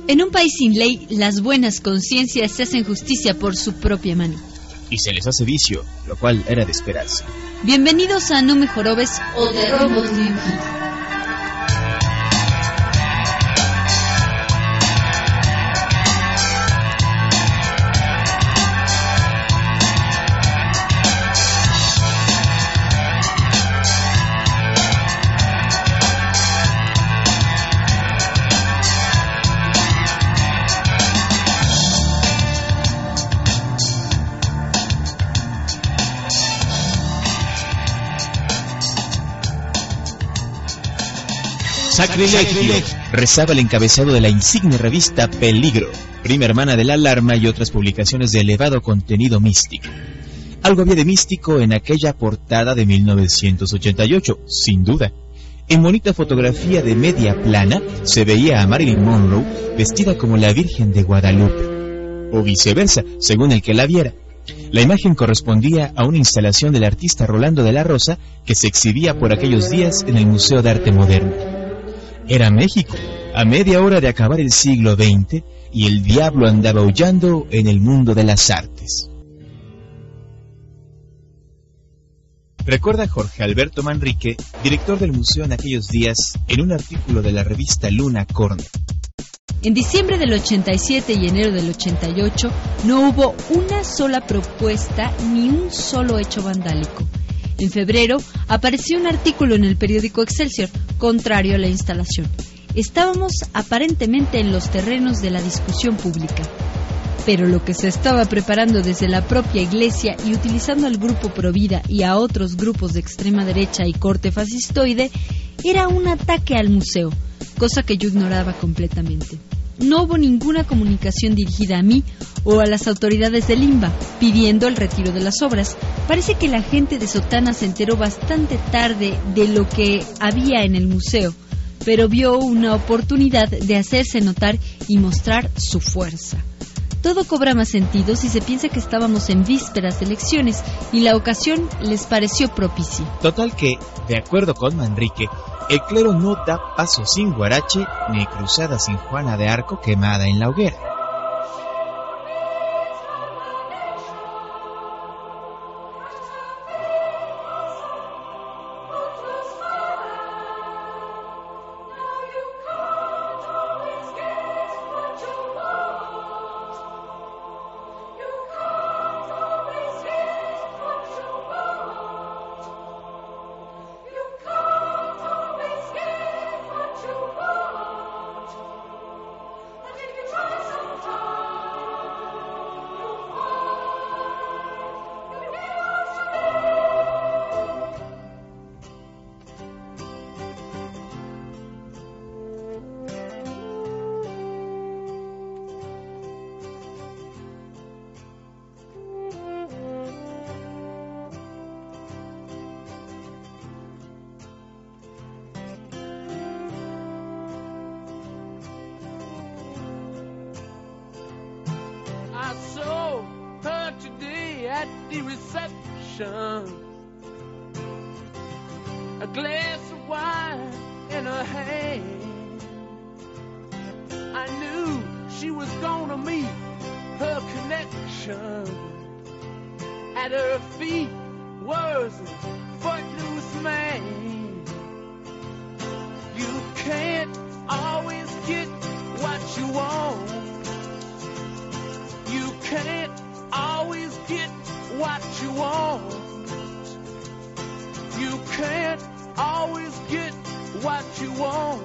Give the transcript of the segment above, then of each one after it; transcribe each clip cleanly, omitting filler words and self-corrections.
En un país sin ley, las buenas conciencias se hacen justicia por su propia mano. Y se les hace vicio, lo cual era de esperarse. Bienvenidos a No Me Jorobes o The Robot Ryuji. Sacrilegio, rezaba el encabezado de la insigne revista Peligro, prima hermana de La Alarma y otras publicaciones de elevado contenido místico. Algo había de místico en aquella portada de 1988, sin duda. En bonita fotografía de media plana se veía a Marilyn Monroe vestida como la Virgen de Guadalupe, o viceversa, según el que la viera. La imagen correspondía a una instalación del artista Rolando de la Rosa que se exhibía por aquellos días en el Museo de Arte Moderno. Era México, a media hora de acabar el siglo XX, y el diablo andaba aullando en el mundo de las artes. Recuerda Jorge Alberto Manrique, director del museo en aquellos días, en un artículo de la revista Luna Corner. En diciembre del 87 y enero del 88 no hubo una sola propuesta ni un solo hecho vandálico. En febrero apareció un artículo en el periódico Excelsior, contrario a la instalación. Estábamos aparentemente en los terrenos de la discusión pública. Pero lo que se estaba preparando desde la propia iglesia y utilizando al grupo Provida y a otros grupos de extrema derecha y corte fascistoide era un ataque al museo, cosa que yo ignoraba completamente. No hubo ninguna comunicación dirigida a mí o a las autoridades del INBA pidiendo el retiro de las obras. Parece que la gente de Sotana se enteró bastante tarde de lo que había en el museo, pero vio una oportunidad de hacerse notar y mostrar su fuerza. Todo cobra más sentido si se piensa que estábamos en vísperas de elecciones y la ocasión les pareció propicia. Total que, de acuerdo con Manrique, el clero no da paso sin guarache ni cruzada sin Juana de Arco quemada en la hoguera. At the reception, a glass of wine in her hand. I knew she was gonna meet her connection. At her feet was a footloose man. You can't always get what you want. You can't always get what you want. You can't always get what you want.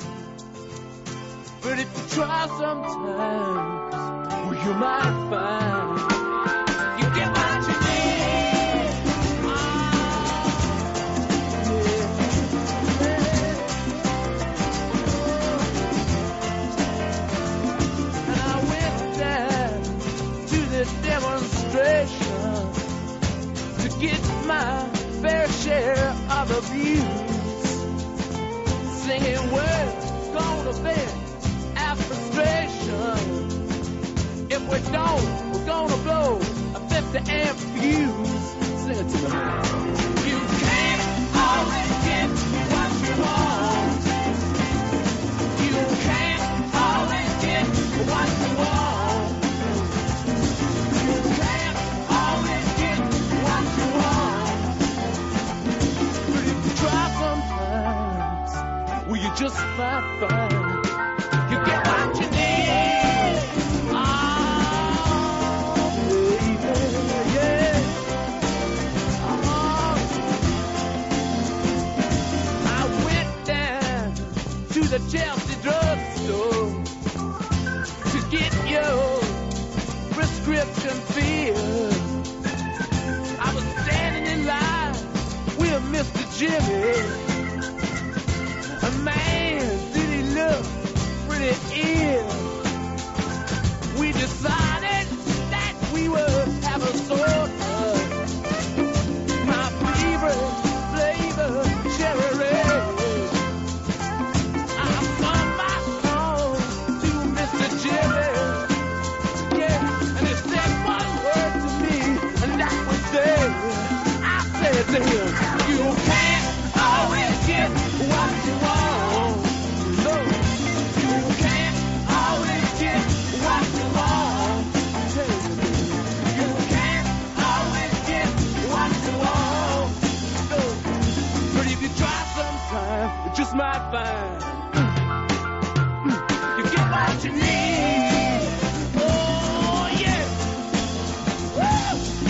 But if you try sometimes, well, you might find you get what you need. And I went down to the demonstration to get my fair share of abuse, singing words gonna vent our frustration. If we don't, we're gonna blow a 50 amp fuse. Sing it to me. You can't always get what you want. You can't always get Chelsea drugstore to get your prescription filled. I was standing in line with Mr. Jimmy. Man, did he look pretty ill. We decided that we would have a soda. My favorite flavor, cherry red. I sung my song to Mr. Jimmy. Yeah, and he said one word to me, and that was there. I said to him, you can't always get what you want. Just might find you get what you need. Oh yeah. Woo!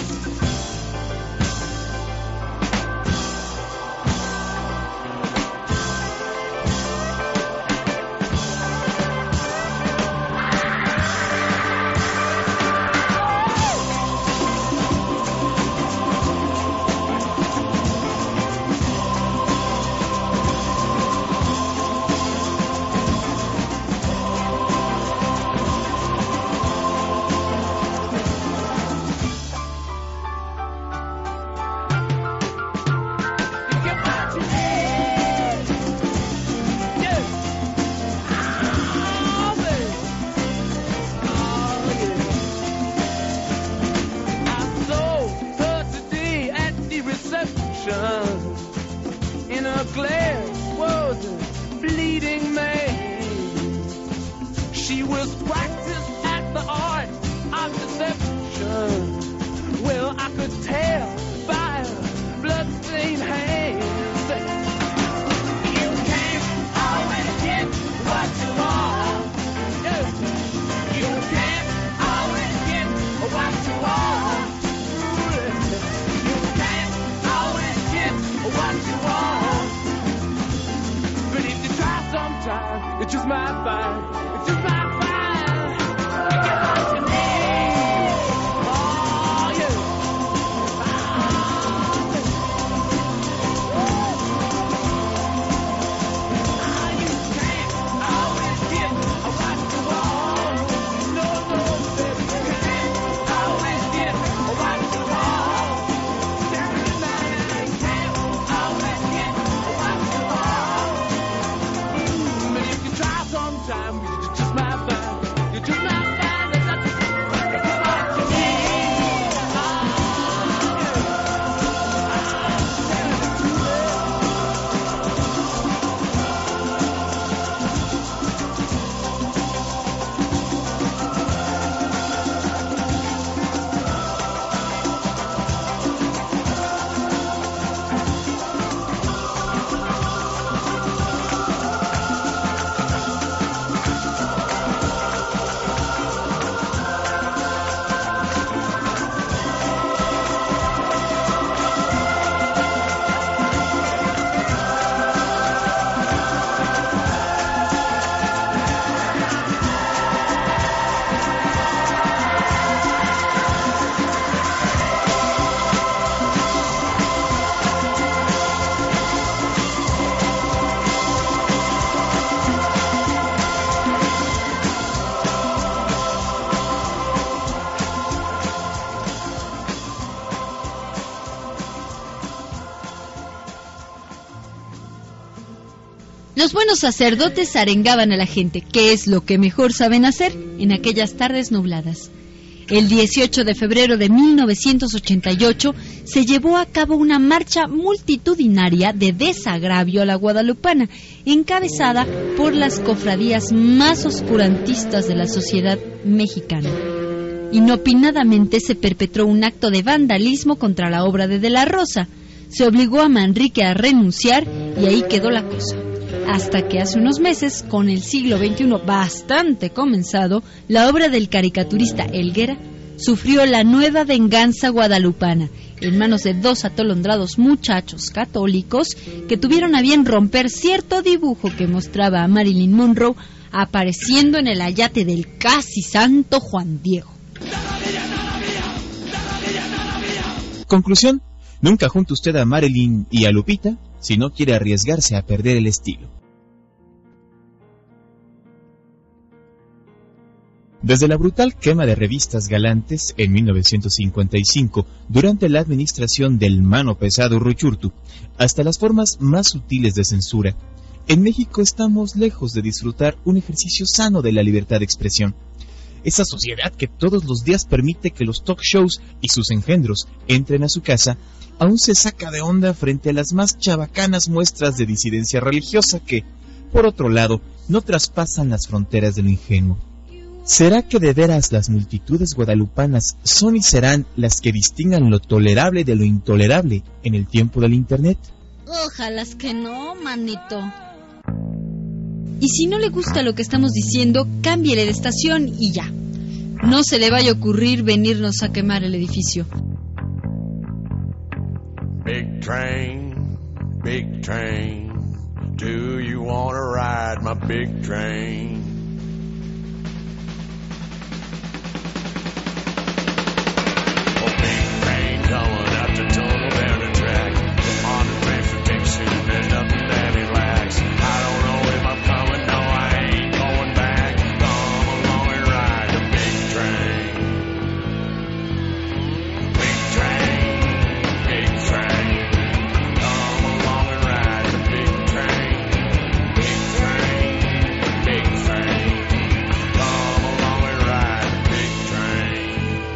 In her glare was a bleeding man. She was practiced at the art of deception. Well, I could tell by her bloodstained hands. You can't always get what you want. You can't always get what you want. You can't always get what you want. But if you try sometime, it just might find, it just might find, you get what you need. Oh yeah. You can't always get what you want. No, no, baby, you can't always get what you want. Sometime you just might find, you just might find that that's what you need. Los buenos sacerdotes arengaban a la gente, que es lo que mejor saben hacer en aquellas tardes nubladas. El 18 de febrero de 1988 se llevó a cabo una marcha multitudinaria de desagravio a la guadalupana, encabezada por las cofradías más oscurantistas de la sociedad mexicana. Inopinadamente se perpetró un acto de vandalismo contra la obra de la Rosa. Se obligó a Manrique a renunciar y ahí quedó la cosa. Hasta que hace unos meses, con el siglo XXI bastante comenzado, la obra del caricaturista Helguera sufrió la nueva venganza guadalupana en manos de 2 atolondrados muchachos católicos que tuvieron a bien romper cierto dibujo que mostraba a Marilyn Monroe apareciendo en el ayate del casi santo Juan Diego. Conclusión: nunca junte usted a Marilyn y a Lupita si no quiere arriesgarse a perder el estilo. Desde la brutal quema de revistas galantes en 1955, durante la administración del mano pesado Ruchurtu, hasta las formas más sutiles de censura, en México estamos lejos de disfrutar un ejercicio sano de la libertad de expresión. Esa sociedad que todos los días permite que los talk shows y sus engendros entren a su casa, aún se saca de onda frente a las más chabacanas muestras de disidencia religiosa que, por otro lado, no traspasan las fronteras de lo ingenuo. ¿Será que de veras las multitudes guadalupanas son y serán las que distingan lo tolerable de lo intolerable en el tiempo del Internet? Ojalá que no, manito. Y si no le gusta lo que estamos diciendo, cámbiele de estación y ya. No se le vaya a ocurrir venirnos a quemar el edificio. Big train, do you wanna ride my big train? Coming out the tunnel down the track, on the transportation, there's nothing that relax. I don't know if I'm coming, no I ain't going back. Come along and ride the big train. Big train, come along and ride the big train. Big train, come along and ride the big train.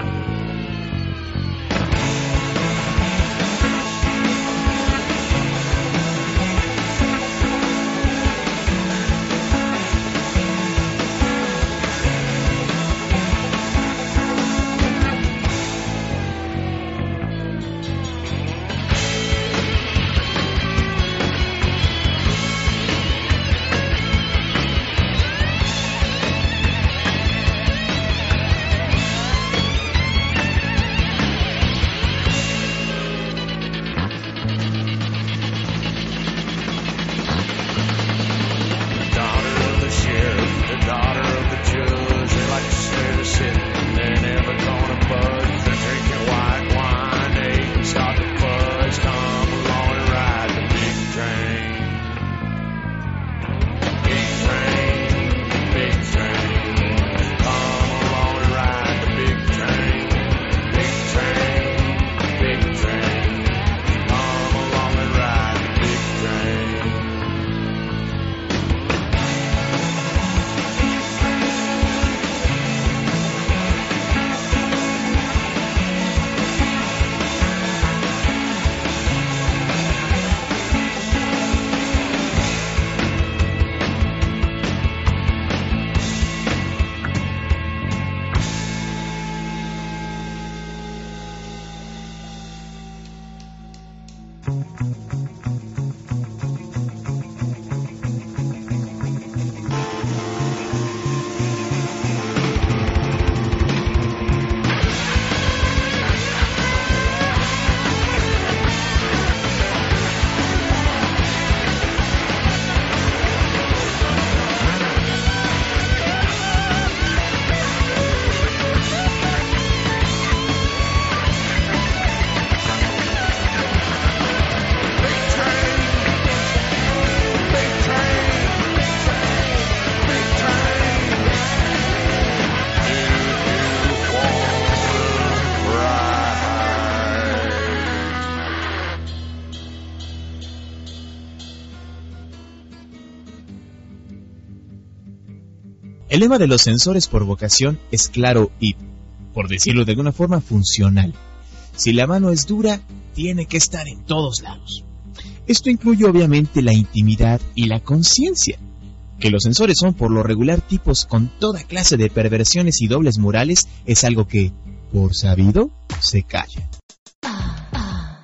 El lema de los censores por vocación es claro y, por decirlo de alguna forma, funcional. Si la mano es dura, tiene que estar en todos lados. Esto incluye obviamente la intimidad y la conciencia. Que los censores son por lo regular tipos con toda clase de perversiones y dobles morales es algo que, por sabido, se calla.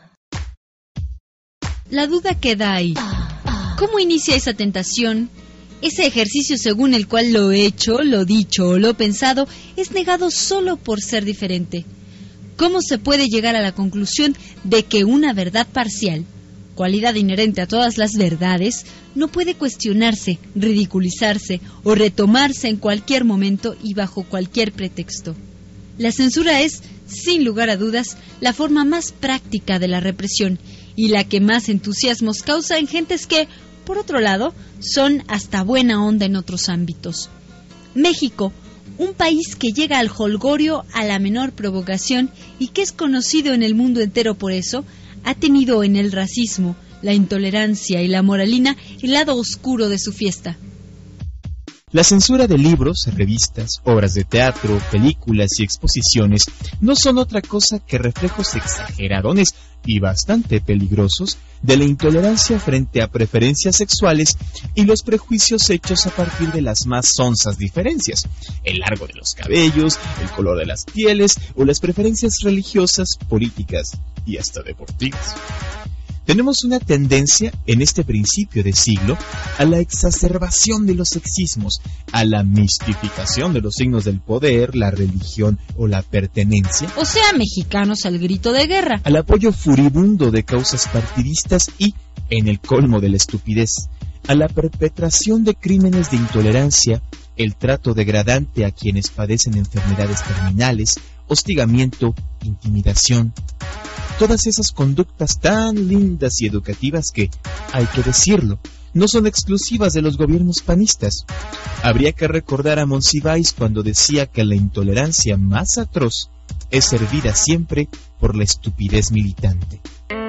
La duda queda ahí. ¿Cómo inicia esa tentación Ese ejercicio según el cual lo hecho, lo dicho o lo pensado es negado solo por ser diferente. ¿Cómo se puede llegar a la conclusión de que una verdad parcial, cualidad inherente a todas las verdades, no puede cuestionarse, ridiculizarse o retomarse en cualquier momento y bajo cualquier pretexto? La censura es, sin lugar a dudas, la forma más práctica de la represión y la que más entusiasmos causa en gentes que, por otro lado, son hasta buena onda en otros ámbitos. México, un país que llega al jolgorio a la menor provocación y que es conocido en el mundo entero por eso, ha tenido en el racismo, la intolerancia y la moralina el lado oscuro de su fiesta. La censura de libros, revistas, obras de teatro, películas y exposiciones no son otra cosa que reflejos exageradones y bastante peligrosos de la intolerancia frente a preferencias sexuales y los prejuicios hechos a partir de las más sonzas diferencias, el largo de los cabellos, el color de las pieles o las preferencias religiosas, políticas y hasta deportivas. Tenemos una tendencia en este principio de siglo a la exacerbación de los sexismos, a la mistificación de los signos del poder, la religión o la pertenencia. O sea, mexicanos al grito de guerra. Al apoyo furibundo de causas partidistas y, en el colmo de la estupidez, a la perpetración de crímenes de intolerancia, el trato degradante a quienes padecen enfermedades terminales, hostigamiento, intimidación. Todas esas conductas tan lindas y educativas que, hay que decirlo, no son exclusivas de los gobiernos panistas. Habría que recordar a Monsiváis cuando decía que la intolerancia más atroz es servida siempre por la estupidez militante.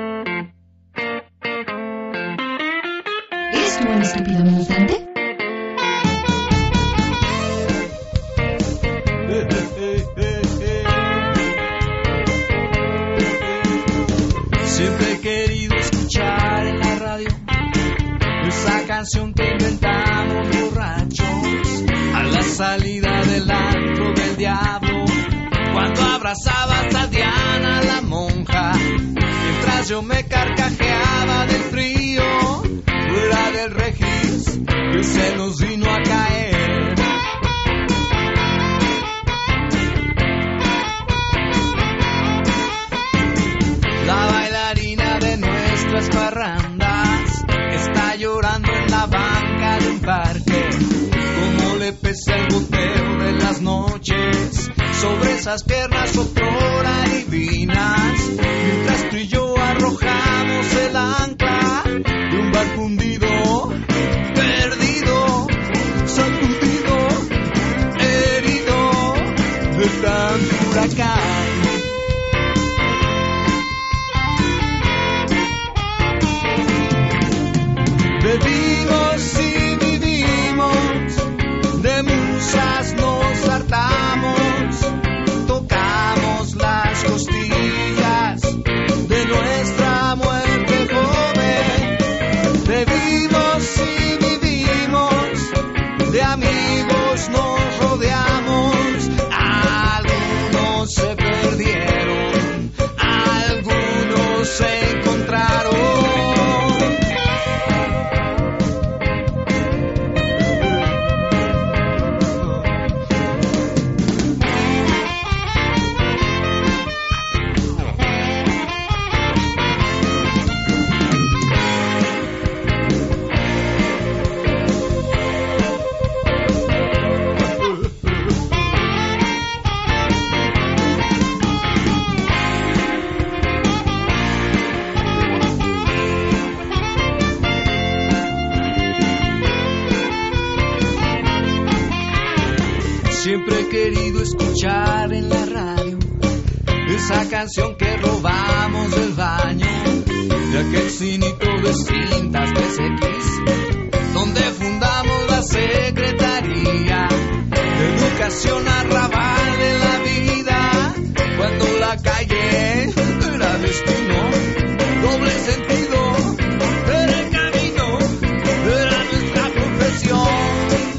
¿Eres tú un estúpido militante? Siempre he querido escuchar en la radio esa canción que inventamos borrachos a la salida del antro del diablo, cuando abrazabas a Diana la monja, mientras yo me carcajeaba del frío, fuera del regis que se nos vino a caer. La bailarina de nuestras parrandas está llorando en la banca de un parque. Como le pesa el goteo de las noches sobre esas piernas otrora divinas, mientras tú y yo arrojamos el ancla de un barco hundido, perdido, sacudido, herido de tanto huracán. Bebimos y vivimos, de musas nos hartamos, tocamos las costillas de nuestra muerte joven. Bebimos y vivimos, de amigos nos rodeamos, algunos se perdieron, algunos se encontraron. Siempre he querido escuchar en la radio esa canción que robamos del baño de aquel cinito de cintas PSX, donde fundamos la Secretaría de Educación Arrabal de la Vida, cuando la calle era destino, doble sentido era el camino, era nuestra profesión.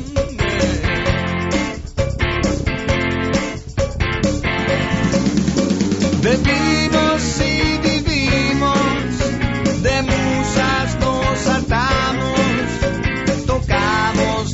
Bebimos y vivimos, de musas nos saltamos, tocamos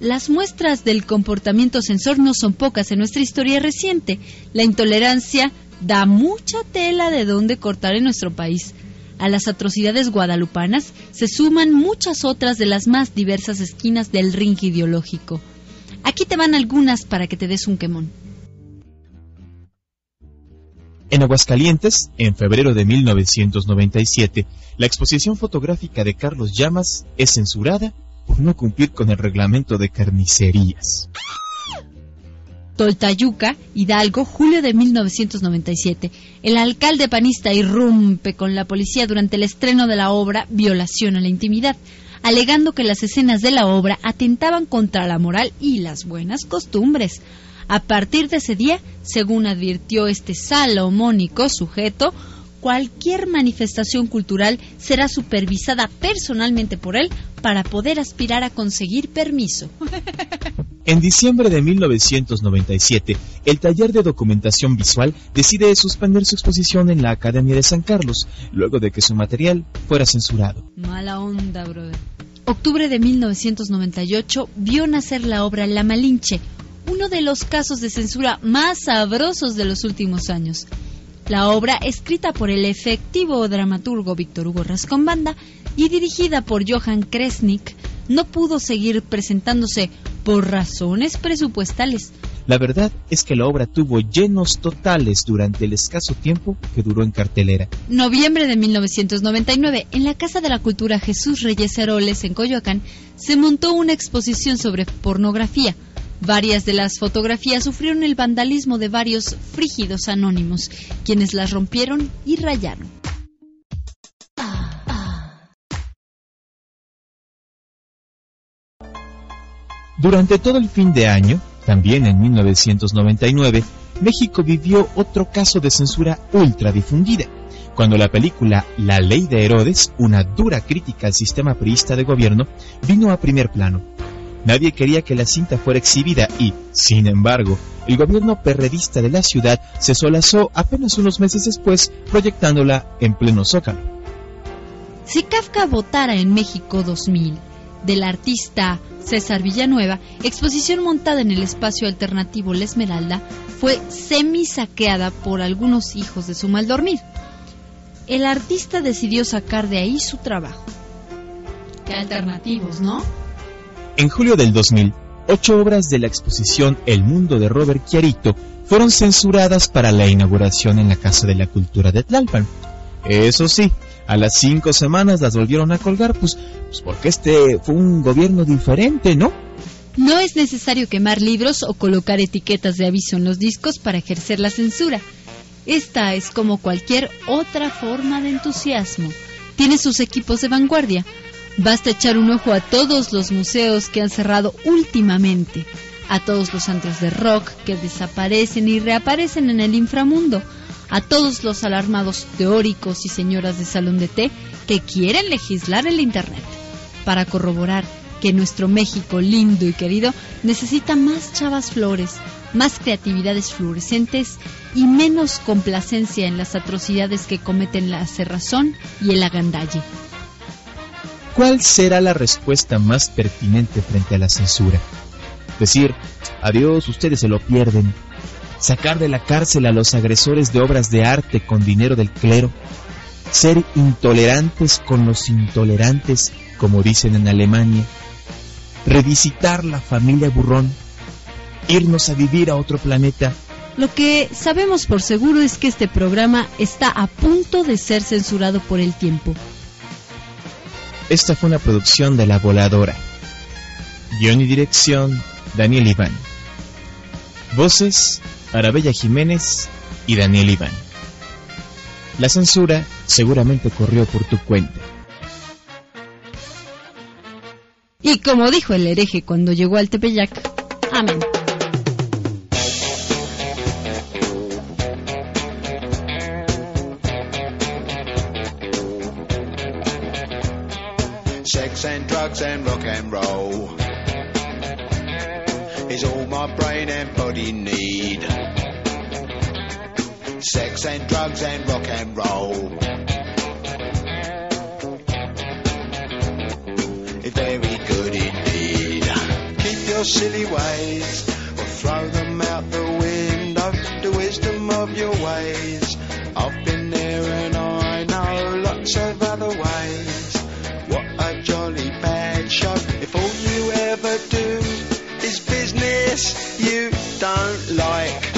Las muestras del comportamiento censor no son pocas en nuestra historia reciente. La intolerancia da mucha tela de dónde cortar en nuestro país. A las atrocidades guadalupanas se suman muchas otras de las más diversas esquinas del ring ideológico. Aquí te van algunas para que te des un quemón. En Aguascalientes, en febrero de 1997, la exposición fotográfica de Carlos Llamas es censurada por no cumplir con el reglamento de carnicerías. Toltayuca, Hidalgo, julio de 1997. El alcalde panista irrumpe con la policía durante el estreno de la obra Violación a la Intimidad, alegando que las escenas de la obra atentaban contra la moral y las buenas costumbres. A partir de ese día, según advirtió este salomónico sujeto, cualquier manifestación cultural será supervisada personalmente por él para poder aspirar a conseguir permiso. En diciembre de 1997, el taller de documentación visual decide suspender su exposición en la Academia de San Carlos, luego de que su material fuera censurado. Mala onda, brother. Octubre de 1998 vio nacer la obra La Malinche, uno de los casos de censura más sabrosos de los últimos años. La obra, escrita por el efectivo dramaturgo Víctor Hugo Rascón-Banda y dirigida por Johan Kresnik, no pudo seguir presentándose por razones presupuestales. La verdad es que la obra tuvo llenos totales durante el escaso tiempo que duró en cartelera. Noviembre de 1999, en la Casa de la Cultura Jesús Reyes Heroles, en Coyoacán, se montó una exposición sobre pornografía. Varias de las fotografías sufrieron el vandalismo de varios frígidos anónimos, quienes las rompieron y rayaron. Durante todo el fin de año, también en 1999, México vivió otro caso de censura ultra difundida, cuando la película La Ley de Herodes, una dura crítica al sistema priista de gobierno, vino a primer plano. Nadie quería que la cinta fuera exhibida y, sin embargo, el gobierno perredista de la ciudad se solazó apenas unos meses después, proyectándola en pleno Zócalo. Si Kafka votara en México 2000, del artista César Villanueva, exposición montada en el espacio alternativo La Esmeralda, fue semi-saqueada por algunos hijos de su mal dormir. El artista decidió sacar de ahí su trabajo. Qué alternativos, ¿no? En julio del 2000, 8 obras de la exposición El Mundo de Robert Chiarito fueron censuradas para la inauguración en la Casa de la Cultura de Tlalpan. Eso sí, a las 5 semanas las volvieron a colgar, pues porque este fue un gobierno diferente, ¿no? No es necesario quemar libros o colocar etiquetas de aviso en los discos para ejercer la censura. Esta es como cualquier otra forma de entusiasmo. Tiene sus equipos de vanguardia. Basta echar un ojo a todos los museos que han cerrado últimamente, a todos los antros de rock que desaparecen y reaparecen en el inframundo, a todos los alarmados teóricos y señoras de salón de té que quieren legislar el Internet, para corroborar que nuestro México lindo y querido necesita más chavas flores, más creatividades fluorescentes y menos complacencia en las atrocidades que cometen la cerrazón y el agandalle. ¿Cuál será la respuesta más pertinente frente a la censura? Decir, adiós, ustedes se lo pierden. Sacar de la cárcel a los agresores de obras de arte con dinero del clero. Ser intolerantes con los intolerantes, como dicen en Alemania. Revisitar la familia Burrón. Irnos a vivir a otro planeta. Lo que sabemos por seguro es que este programa está a punto de ser censurado por el tiempo. Esta fue una producción de La Voladora. Guión y dirección, Daniel Iván. Voces, Arabella Jiménez y Daniel Iván. La censura seguramente corrió por tu cuenta. Y como dijo el hereje cuando llegó al Tepeyac, amén. Sex and drugs and rock and roll is all my brain and body need. Sex and drugs and rock and roll is very good indeed. Keep your silly ways, or throw them out the window, the wisdom of your ways. I've been there and I know lots of other ways. What a jolly bad show if all you ever do is business you don't like.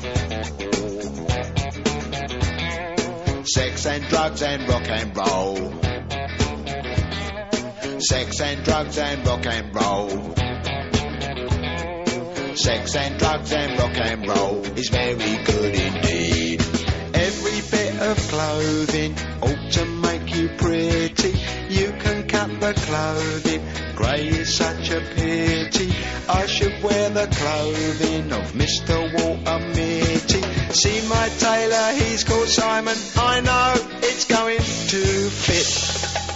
Sex and drugs and rock and roll. Sex and drugs and rock and roll. Sex and drugs and rock and roll is very good indeed. Every bit of clothing ought to make you pretty. You can cut the clothing, grey is such a pity. I should wear the clothing of Mr. Walter Mitty. See my tailor, he's called Simon. I know it's going to fit.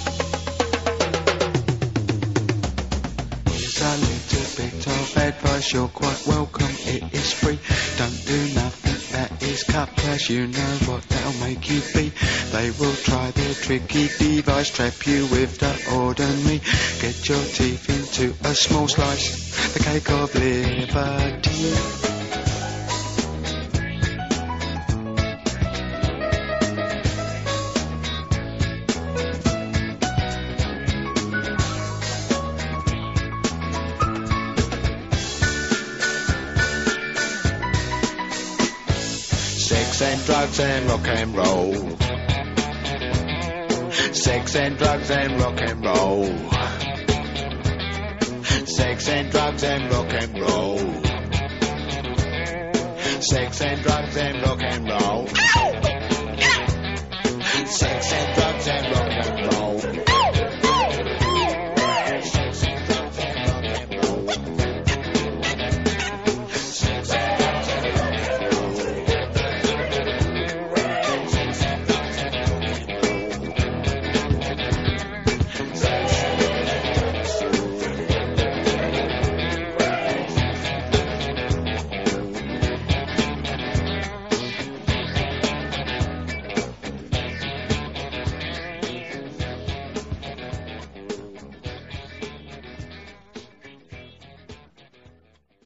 Here's a little bit of advice, you're quite welcome, it is free. Don't do nothing that is cut cash, you know what that'll make you be. They will try their tricky device, trap you with the ordinary. Get your teeth into a small slice, the cake of liberty. Sex and drugs and rock and roll. Sex and drugs and rock and roll. Sex and drugs and rock and roll. Sex and drugs and rock and roll. Ow!